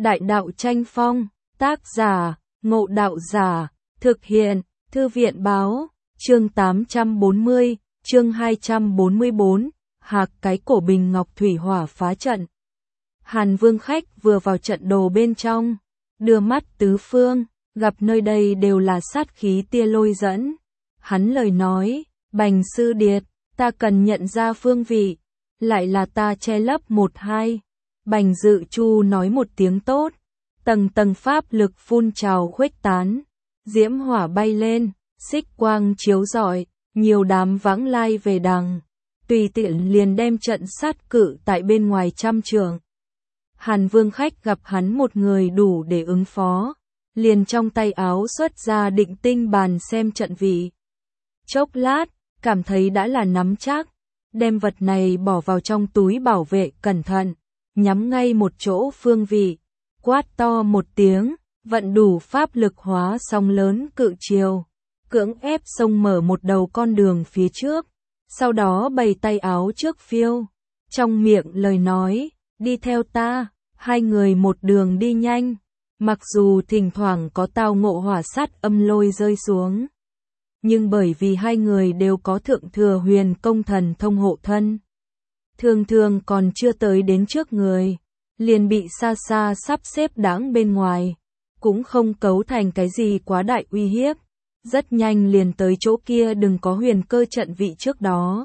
Đại đạo tranh phong, tác giả, Ngộ Đạo Giả, thực hiện, Thư viện báo, chương 840, chương 244, hạc cái cổ bình ngọc thủy hỏa phá trận. Hàn Vương khách vừa vào trận đồ bên trong, đưa mắt tứ phương, gặp nơi đây đều là sát khí tia lôi dẫn. Hắn lời nói, Bành sư điệt, ta cần nhận ra phương vị, lại là ta che lấp một hai. Bành Dự Chu nói một tiếng tốt, tầng tầng pháp lực phun trào khuếch tán, diễm hỏa bay lên, xích quang chiếu rọi, nhiều đám vãng lai về đằng, tùy tiện liền đem trận sát cự tại bên ngoài trăm trường. Hàn Vương khách gặp hắn một người đủ để ứng phó, liền trong tay áo xuất ra định tinh bàn xem trận vị. Chốc lát, cảm thấy đã là nắm chắc, đem vật này bỏ vào trong túi bảo vệ cẩn thận, nhắm ngay một chỗ phương vị, quát to một tiếng, vận đủ pháp lực hóa sóng lớn cự chiều, cưỡng ép xông mở một đầu con đường phía trước, sau đó bày tay áo trước phiêu, trong miệng lời nói, đi theo ta, hai người một đường đi nhanh, mặc dù thỉnh thoảng có tao ngộ hỏa sát âm lôi rơi xuống, nhưng bởi vì hai người đều có thượng thừa huyền công thần thông hộ thân, thường thường còn chưa tới đến trước người, liền bị xa xa sắp xếp đãng bên ngoài, cũng không cấu thành cái gì quá đại uy hiếp, rất nhanh liền tới chỗ kia đừng có huyền cơ trận vị trước đó.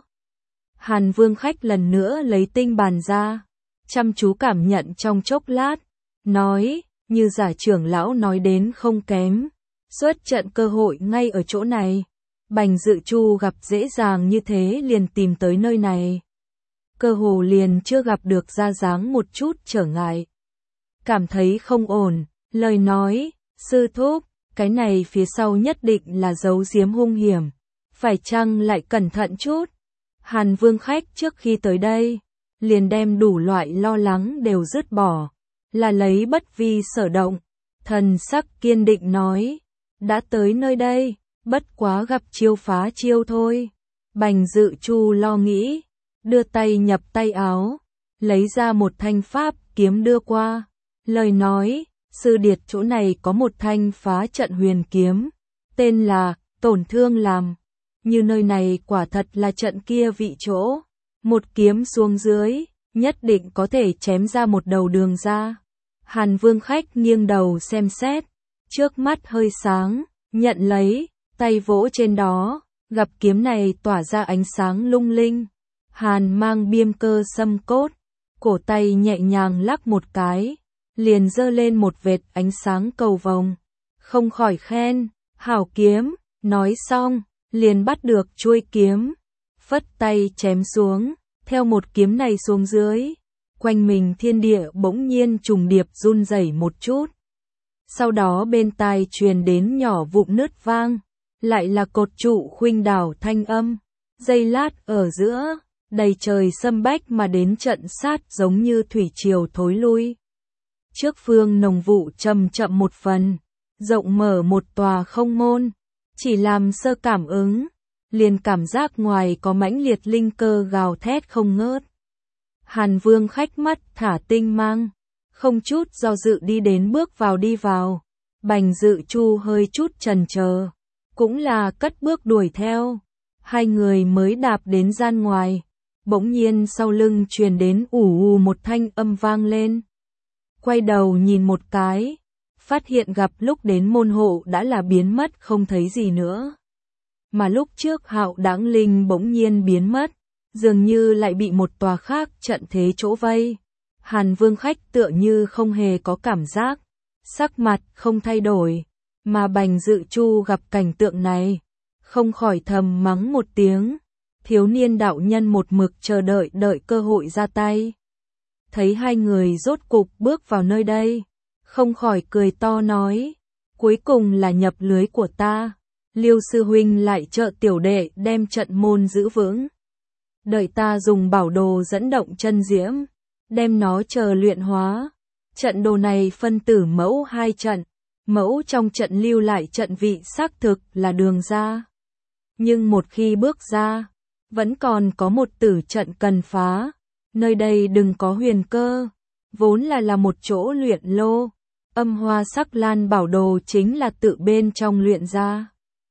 Hàn Vương khách lần nữa lấy tinh bàn ra, chăm chú cảm nhận trong chốc lát, nói, như giả trưởng lão nói đến không kém, xuất trận cơ hội ngay ở chỗ này. Bành Dự Chu gặp dễ dàng như thế liền tìm tới nơi này. Cơ hồ liền chưa gặp được ra dáng một chút trở ngại. Cảm thấy không ổn, lời nói, sư thúc, cái này phía sau nhất định là giấu giếm hung hiểm, phải chăng lại cẩn thận chút. Hàn Vương khách trước khi tới đây, liền đem đủ loại lo lắng đều dứt bỏ, là lấy bất vi sở động, thần sắc kiên định nói, đã tới nơi đây, bất quá gặp chiêu phá chiêu thôi. Bành Dự Chu lo nghĩ, đưa tay nhập tay áo, lấy ra một thanh pháp kiếm đưa qua, lời nói, sư điệt chỗ này có một thanh phá trận huyền kiếm, tên là tổn thương làm, như nơi này quả thật là trận kia vị chỗ, một kiếm xuống dưới, nhất định có thể chém ra một đầu đường ra. Hàn Vương khách nghiêng đầu xem xét, trước mắt hơi sáng, nhận lấy, tay vỗ trên đó, gặp kiếm này tỏa ra ánh sáng lung linh. Hàn mang biêm cơ xâm cốt, cổ tay nhẹ nhàng lắc một cái, liền giơ lên một vệt ánh sáng cầu vồng, không khỏi khen, hảo kiếm, nói xong, liền bắt được chuôi kiếm, phất tay chém xuống, theo một kiếm này xuống dưới, quanh mình thiên địa bỗng nhiên trùng điệp run rẩy một chút. Sau đó bên tai truyền đến nhỏ vụn nứt vang, lại là cột trụ khuynh đảo thanh âm, giây lát ở giữa, đầy trời xâm bách mà đến trận sát giống như thủy triều thối lui. Trước phương nồng vụ chậm chậm một phần, rộng mở một tòa không môn, chỉ làm sơ cảm ứng, liền cảm giác ngoài có mãnh liệt linh cơ gào thét không ngớt. Hàn Vương khách mắt thả tinh mang, không chút do dự đi đến bước vào đi vào, Bành Dự Chu hơi chút chần chờ, cũng là cất bước đuổi theo, hai người mới đạp đến gian ngoài. Bỗng nhiên sau lưng truyền đến ù ù một thanh âm vang lên. Quay đầu nhìn một cái, phát hiện gặp lúc đến môn hộ đã là biến mất không thấy gì nữa. Mà lúc trước Hạo Đãng Linh bỗng nhiên biến mất, dường như lại bị một tòa khác trận thế chỗ vây. Hàn Vương khách tựa như không hề có cảm giác, sắc mặt không thay đổi, mà Bành Dự Chu gặp cảnh tượng này, không khỏi thầm mắng một tiếng. Thiếu niên đạo nhân một mực chờ đợi cơ hội ra tay. Thấy hai người rốt cục bước vào nơi đây, không khỏi cười to nói, cuối cùng là nhập lưới của ta, Liêu sư huynh lại trợ tiểu đệ đem trận môn giữ vững. Đợi ta dùng bảo đồ dẫn động chân diễm, đem nó chờ luyện hóa. Trận đồ này phân tử mẫu hai trận, mẫu trong trận lưu lại trận vị xác thực là đường ra. Nhưng một khi bước ra, vẫn còn có một tử trận cần phá, nơi đây đừng có huyền cơ, vốn là một chỗ luyện lô. Âm hoa sắc lan bảo đồ chính là tự bên trong luyện ra.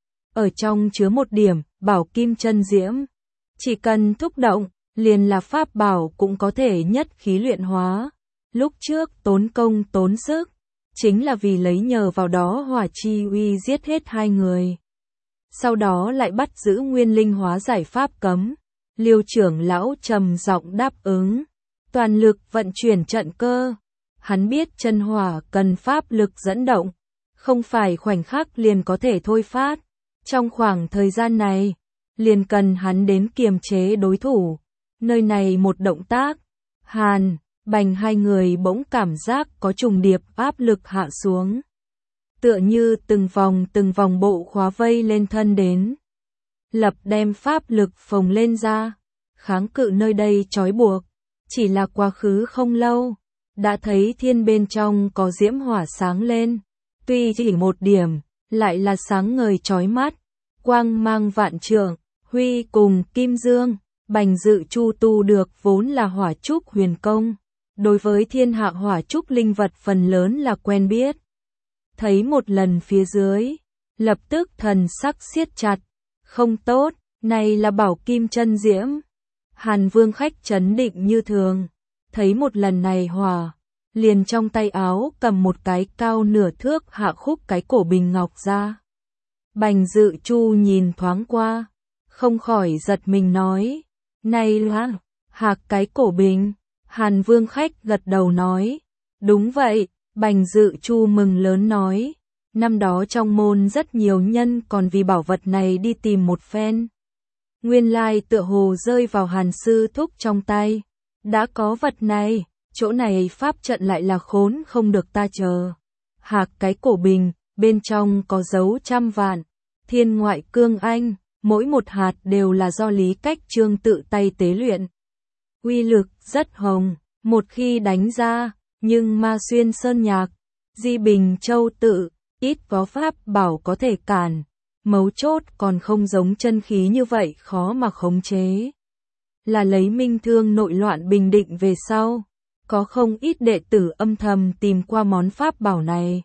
Ở trong chứa một điểm, bảo kim chân diễm. Chỉ cần thúc động, liền là pháp bảo cũng có thể nhất khí luyện hóa. Lúc trước tốn công tốn sức, chính là vì lấy nhờ vào đó hỏa chi uy giết hết 2 người. Sau đó lại bắt giữ nguyên linh hóa giải pháp cấm. Liêu trưởng lão trầm giọng đáp ứng. Toàn lực vận chuyển trận cơ. Hắn biết chân hỏa cần pháp lực dẫn động, không phải khoảnh khắc liền có thể thôi phát. Trong khoảng thời gian này, liền cần hắn đến kiềm chế đối thủ. Nơi này một động tác, Hàn, Bành 2 người bỗng cảm giác có trùng điệp áp lực hạ xuống. Tựa như từng vòng bộ khóa vây lên thân đến. Lập đem pháp lực phồng lên ra, kháng cự nơi đây trói buộc. Chỉ là quá khứ không lâu, đã thấy thiên bên trong có diễm hỏa sáng lên. Tuy chỉ một điểm, lại là sáng ngời chói mắt. Quang mang vạn trượng, Huy cùng Kim Dương, Bành Dự Chu tu được vốn là hỏa trúc huyền công. Đối với thiên hạ hỏa trúc linh vật phần lớn là quen biết. Thấy một lần phía dưới, lập tức thần sắc siết chặt. Không tốt, này là bảo kim chân diễm. Hàn Vương khách trấn định như thường. Thấy một lần này hỏa, liền trong tay áo cầm một cái cao nửa thước hạ khúc cái cổ bình ngọc ra. Bành Dự Chu nhìn thoáng qua, không khỏi giật mình nói, này là hạc cái cổ bình. Hàn Vương khách gật đầu nói, đúng vậy. Bành Dự Chu mừng lớn nói, năm đó trong môn rất nhiều nhân còn vì bảo vật này đi tìm một phen. Nguyên lai tựa hồ rơi vào Hàn sư thúc trong tay. Đã có vật này, chỗ này pháp trận lại là khốn không được ta chờ. Hạc cái cổ bình, bên trong có dấu trăm vạn, thiên ngoại cương anh, mỗi một hạt đều là do Lý Cách Trương tự tay tế luyện. Uy lực rất hồng, một khi đánh ra, nhưng Ma Xuyên Sơn Nhạc, Di Bình Châu tự, ít có pháp bảo có thể cản. Mấu chốt còn không giống chân khí như vậy khó mà khống chế. Là lấy minh thương nội loạn bình định về sau, có không ít đệ tử âm thầm tìm qua món pháp bảo này.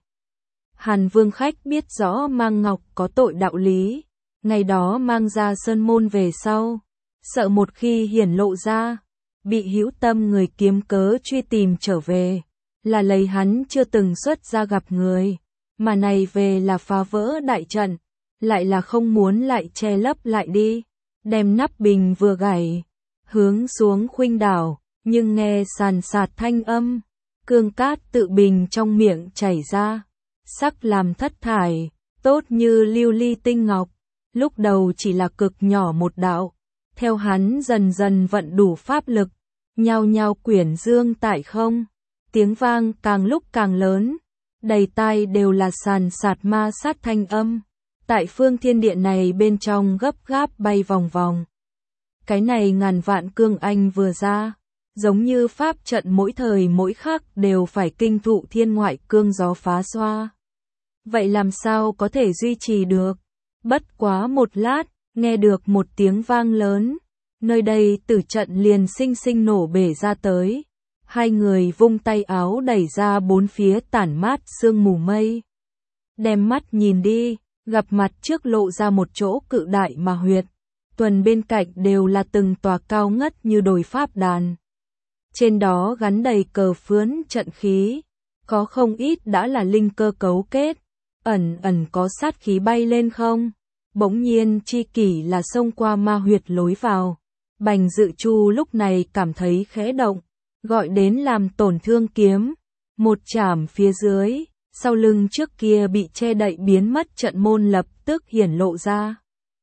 Hàn Vương khách biết rõ mang ngọc có tội đạo lý, ngày đó mang ra sơn môn về sau, sợ một khi hiển lộ ra, bị hữu tâm người kiếm cớ truy tìm trở về, là lấy hắn chưa từng xuất ra gặp người, mà này về là phá vỡ đại trận, lại là không muốn lại che lấp lại đi, đem nắp bình vừa gảy, hướng xuống khuynh đảo, nhưng nghe sàn sạt thanh âm, cương cát tự bình trong miệng chảy ra, sắc làm thất thải, tốt như lưu ly tinh ngọc, lúc đầu chỉ là cực nhỏ một đạo, theo hắn dần dần vận đủ pháp lực, nhao nhao quyển dương tại không, tiếng vang càng lúc càng lớn, đầy tai đều là sàn sạt ma sát thanh âm, tại phương thiên địa này bên trong gấp gáp bay vòng vòng. Cái này ngàn vạn cương anh vừa ra, giống như pháp trận mỗi thời mỗi khắc đều phải kinh thụ thiên ngoại cương gió phá xoa. Vậy làm sao có thể duy trì được? Bất quá một lát, nghe được một tiếng vang lớn, nơi đây tử trận liền sinh sinh nổ bể ra tới. 2 người vung tay áo đẩy ra bốn phía tản mát sương mù mây. Đem mắt nhìn đi, gặp mặt trước lộ ra một chỗ cự đại mà huyệt. Tuần bên cạnh đều là từng tòa cao ngất như đồi pháp đàn. Trên đó gắn đầy cờ phướn trận khí, có không ít đã là linh cơ cấu kết, ẩn ẩn có sát khí bay lên không. Bỗng nhiên chi kỷ là xông qua ma huyệt lối vào. Bành Dự Chu lúc này cảm thấy khẽ động, gọi đến làm tổn thương kiếm. Một chảm phía dưới, sau lưng trước kia bị che đậy biến mất trận môn lập tức hiển lộ ra.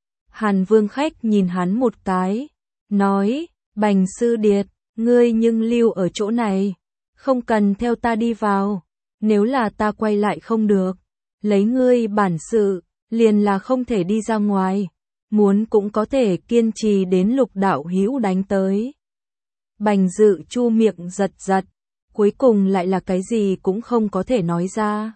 Hàn Vương khách nhìn hắn một cái, nói, Bành sư điệt, ngươi nhưng lưu ở chỗ này, không cần theo ta đi vào, nếu là ta quay lại không được, lấy ngươi bản sự, liền là không thể đi ra ngoài, muốn cũng có thể kiên trì đến Lục đạo hữu đánh tới. Bành Dự Chu miệng giật giật, cuối cùng lại là cái gì cũng không có thể nói ra.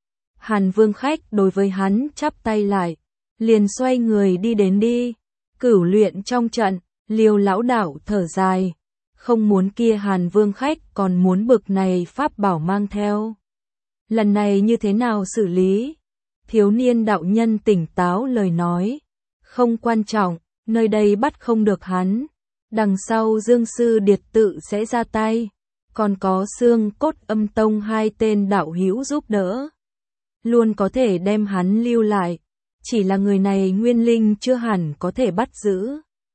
Hàn Vương khách đối với hắn chắp tay lại, liền xoay người đi đến đi. Cửu luyện trong trận, Liêu lão đạo thở dài, không muốn kia Hàn Vương khách còn muốn bực này pháp bảo mang theo. Lần này như thế nào xử lý? Thiếu niên đạo nhân tỉnh táo lời nói. Không quan trọng, nơi đây bắt không được hắn. Đằng sau Dương Sư Điệt tự sẽ ra tay. Còn có Xương Cốt Âm Tông hai tên đạo hữu giúp đỡ. Luôn có thể đem hắn lưu lại. Chỉ là người này nguyên linh chưa hẳn có thể bắt giữ.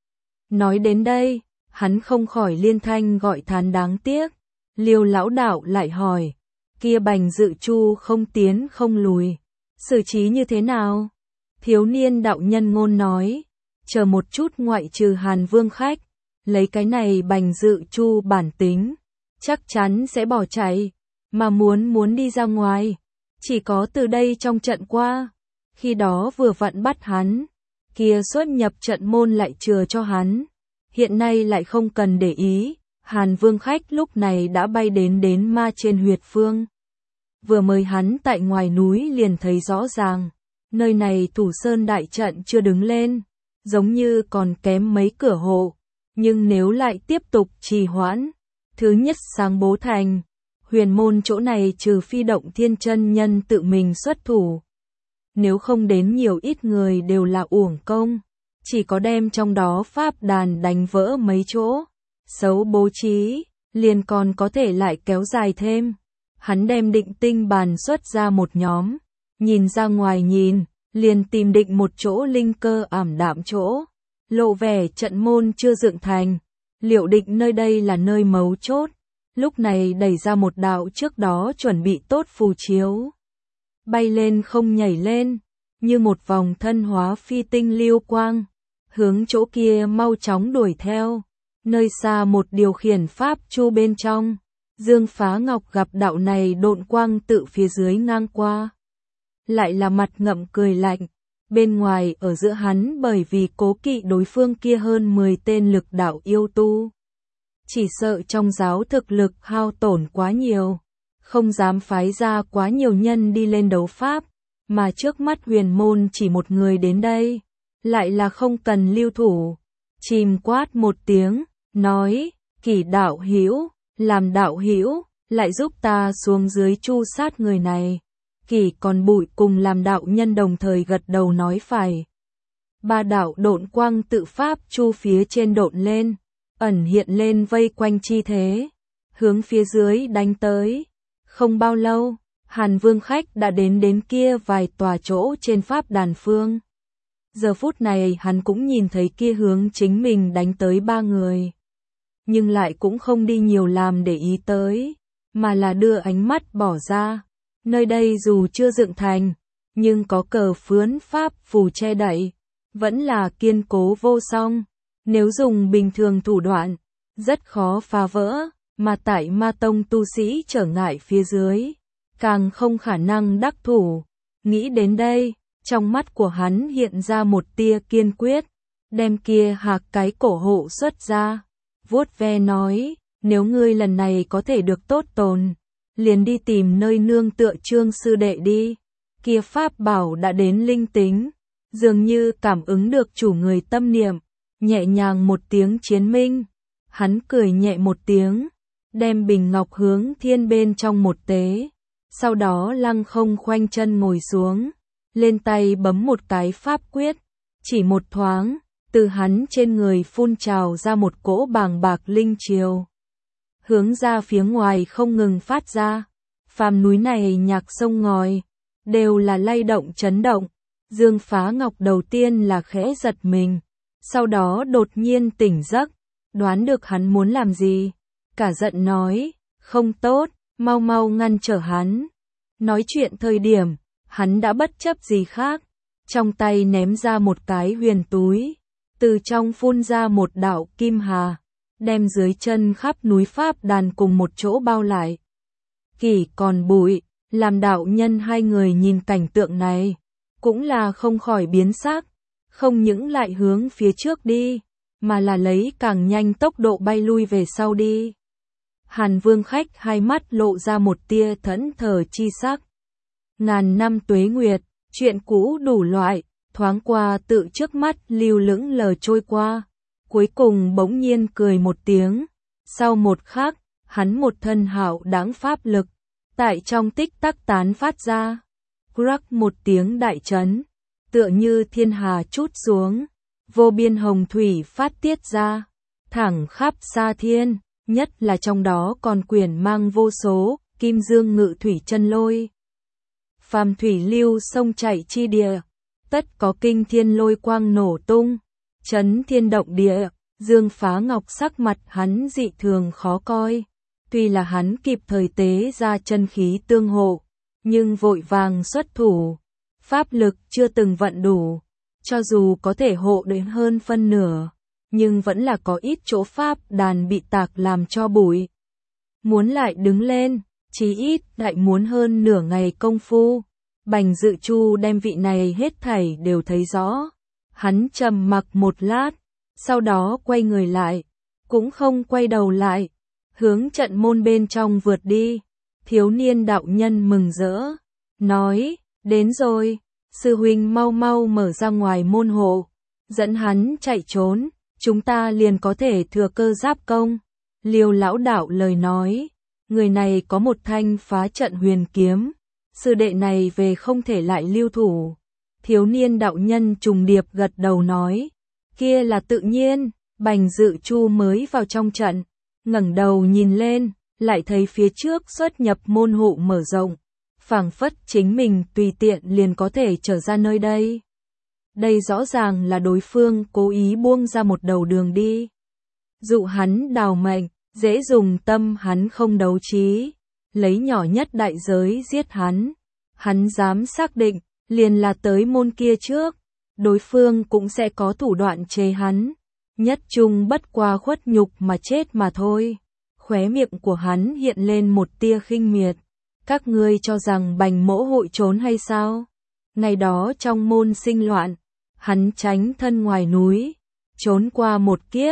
Nói đến đây, hắn không khỏi liên thanh gọi thán đáng tiếc. Liêu lão đạo lại hỏi. Kia Bành Dự Chu không tiến không lùi. Xử trí như thế nào? Thiếu niên đạo nhân ngôn nói. Chờ một chút, ngoại trừ Hàn Vương khách. Lấy cái này Bành Dự Chu bản tính. Chắc chắn sẽ bỏ chạy. Mà muốn đi ra ngoài. Chỉ có từ đây trong trận qua. Khi đó vừa vặn bắt hắn. Kia xuất nhập trận môn lại chừa cho hắn. Hiện nay lại không cần để ý. Hàn Vương khách lúc này đã bay đến ma trên huyệt phương. Vừa mời hắn tại ngoài núi liền thấy rõ ràng. Nơi này thủ sơn đại trận chưa đứng lên. Giống như còn kém mấy cửa hộ. Nhưng nếu lại tiếp tục trì hoãn. Thứ nhất sáng bố thành. Huyền môn chỗ này trừ Phi Động Thiên chân nhân tự mình xuất thủ. Nếu không đến nhiều ít người đều là uổng công. Chỉ có đem trong đó pháp đàn đánh vỡ mấy chỗ. Xấu bố trí, liền còn có thể lại kéo dài thêm. Hắn đem định tinh bàn xuất ra một nhóm. Nhìn ra ngoài nhìn, liền tìm định một chỗ linh cơ ảm đạm chỗ. Lộ vẻ trận môn chưa dựng thành. Liệu định nơi đây là nơi mấu chốt. Lúc này đẩy ra một đạo trước đó chuẩn bị tốt phù chiếu. Bay lên không nhảy lên, như một vòng thân hóa phi tinh lưu quang. Hướng chỗ kia mau chóng đuổi theo. Nơi xa một điều khiển pháp chu bên trong. Dương Phá Ngọc gặp đạo này độn quang tự phía dưới ngang qua. Lại là mặt ngậm cười lạnh. Bên ngoài ở giữa hắn bởi vì cố kỵ đối phương kia hơn 10 tên lực đạo yêu tu. Chỉ sợ trong giáo thực lực hao tổn quá nhiều. Không dám phái ra quá nhiều nhân đi lên đấu pháp. Mà trước mắt huyền môn chỉ một người đến đây. Lại là không cần lưu thủ. Chìm quát một tiếng, nói, Kỷ đạo hữu, làm đạo hữu, lại giúp ta xuống dưới chu sát người này. Kỷ còn Bụi cùng làm đạo nhân đồng thời gật đầu nói phải. Ba đạo độn quang tự pháp chu phía trên độn lên, ẩn hiện lên vây quanh chi thế, hướng phía dưới đánh tới. Không bao lâu, Hàn Vương khách đã đến kia vài tòa chỗ trên pháp đàn phương. Giờ phút này hắn cũng nhìn thấy kia hướng chính mình đánh tới ba người. Nhưng lại cũng không đi nhiều làm để ý tới, mà là đưa ánh mắt bỏ ra. Nơi đây dù chưa dựng thành, nhưng có cờ phướn pháp phù che đậy, vẫn là kiên cố vô song. Nếu dùng bình thường thủ đoạn, rất khó phá vỡ, mà tại ma tông tu sĩ trở ngại phía dưới, càng không khả năng đắc thủ. Nghĩ đến đây, trong mắt của hắn hiện ra một tia kiên quyết, đem kia hạc cái cổ hộ xuất ra, vuốt ve nói, nếu ngươi lần này có thể được tốt tồn, liền đi tìm nơi nương tựa Trương sư đệ đi. Kia pháp bảo đã đến linh tính, dường như cảm ứng được chủ người tâm niệm, nhẹ nhàng một tiếng chiến minh. Hắn cười nhẹ một tiếng, đem bình ngọc hướng thiên bên trong một tế, sau đó lăng không khoanh chân ngồi xuống, lên tay bấm một cái pháp quyết, chỉ một thoáng, từ hắn trên người phun trào ra một cỗ bàng bạc linh triều, hướng ra phía ngoài không ngừng phát ra. Phàm núi này nhạc sông ngòi, đều là lay động chấn động. Dương Phá Ngọc đầu tiên là khẽ giật mình, sau đó đột nhiên tỉnh giấc, đoán được hắn muốn làm gì, cả giận nói, không tốt, mau mau ngăn trở hắn. Nói chuyện thời điểm, hắn đã bất chấp gì khác, trong tay ném ra một cái huyền túi, từ trong phun ra một đạo kim hà, đem dưới chân khắp núi pháp đàn cùng một chỗ bao lại. Kỷ còn Bụi, làm đạo nhân hai người nhìn cảnh tượng này, cũng là không khỏi biến sắc, không những lại hướng phía trước đi, mà là lấy càng nhanh tốc độ bay lui về sau đi. Hàn Vương khách hai mắt lộ ra một tia thẫn thờ chi sắc. Ngàn năm tuế nguyệt, chuyện cũ đủ loại, thoáng qua tự trước mắt lưu lững lờ trôi qua, cuối cùng bỗng nhiên cười một tiếng, Sau một khắc, hắn một thân hạo đáng pháp lực, tại trong tích tắc tán phát ra. Crack một tiếng đại chấn, tựa như thiên hà trút xuống, vô biên hồng thủy phát tiết ra, thẳng khắp xa thiên, nhất là trong đó còn quyển mang vô số, kim dương ngự thủy chân lôi. Phàm thủy lưu sông chảy chi địa, tất có kinh thiên lôi quang nổ tung, chấn thiên động địa. Dương Phá Ngọc sắc mặt hắn dị thường khó coi, tuy là hắn kịp thời tế ra chân khí tương hộ, nhưng vội vàng xuất thủ, pháp lực chưa từng vận đủ, cho dù có thể hộ đến hơn phân nửa, nhưng vẫn là có ít chỗ pháp đàn bị tạc làm cho bụi. Muốn lại đứng lên, chí ít lại muốn hơn nửa ngày công phu. Bành Dự Chu đem vị này hết thảy đều thấy rõ, hắn trầm mặc một lát, sau đó quay người lại, cũng không quay đầu lại, hướng trận môn bên trong vượt đi. Thiếu niên đạo nhân mừng rỡ, nói, đến rồi, sư huynh mau mau mở ra ngoài môn hộ, dẫn hắn chạy trốn, chúng ta liền có thể thừa cơ giáp công. Liêu lão đạo lời nói, người này có một thanh phá trận huyền kiếm, sư đệ này về không thể lại lưu thủ. Thiếu niên đạo nhân trùng điệp gật đầu nói, kia là tự nhiên. Bành Dự Chu mới vào trong trận, ngẩng đầu nhìn lên, lại thấy phía trước xuất nhập môn hộ mở rộng, phảng phất chính mình tùy tiện liền có thể trở ra nơi đây. Đây rõ ràng là đối phương cố ý buông ra một đầu đường đi, dụ hắn đào mệnh, dễ dùng tâm hắn không đấu trí, lấy nhỏ nhất đại giới giết hắn. Hắn dám xác định, liền là tới môn kia trước, đối phương cũng sẽ có thủ đoạn chế hắn, nhất chung bất qua khuất nhục mà chết mà thôi. Khóe miệng của hắn hiện lên một tia khinh miệt, các ngươi cho rằng Bành mỗ hội trốn hay sao? Ngày đó trong môn sinh loạn, hắn tránh thân ngoài núi, trốn qua một kiếp,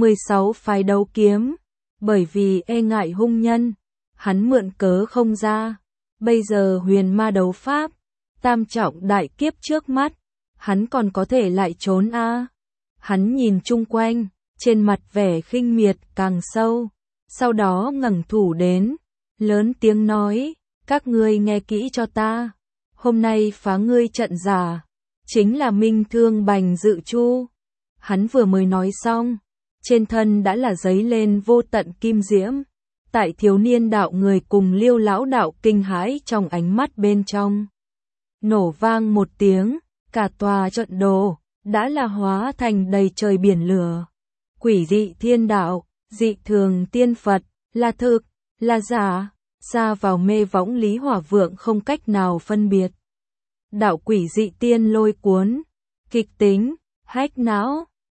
16 phái đấu kiếm, bởi vì e ngại hung nhân, hắn mượn cớ không ra. Bây giờ huyền ma đấu pháp, tam trọng đại kiếp trước mắt, hắn còn có thể lại trốn a? Hắn nhìn chung quanh, trên mặt vẻ khinh miệt càng sâu, sau đó ngẩng thủ đến, lớn tiếng nói, các ngươi nghe kỹ cho ta, hôm nay phá ngươi trận giả, chính là minh thương Bành Dự Chu. Hắn vừa mới nói xong, trên thân đã là giấy lên vô tận kim diễm, tại thiếu niên đạo người cùng Liêu lão đạo kinh hãi trong ánh mắt bên trong. Nổ vang một tiếng, cả tòa trận đồ đã là hóa thành đầy trời biển lửa. Quỷ dị thiên đạo, dị thường tiên Phật, là thực, là giả, xa vào mê võng Lý Hỏa Vượng không cách nào phân biệt. Đạo quỷ dị tiên lôi cuốn, kịch tính, hách não,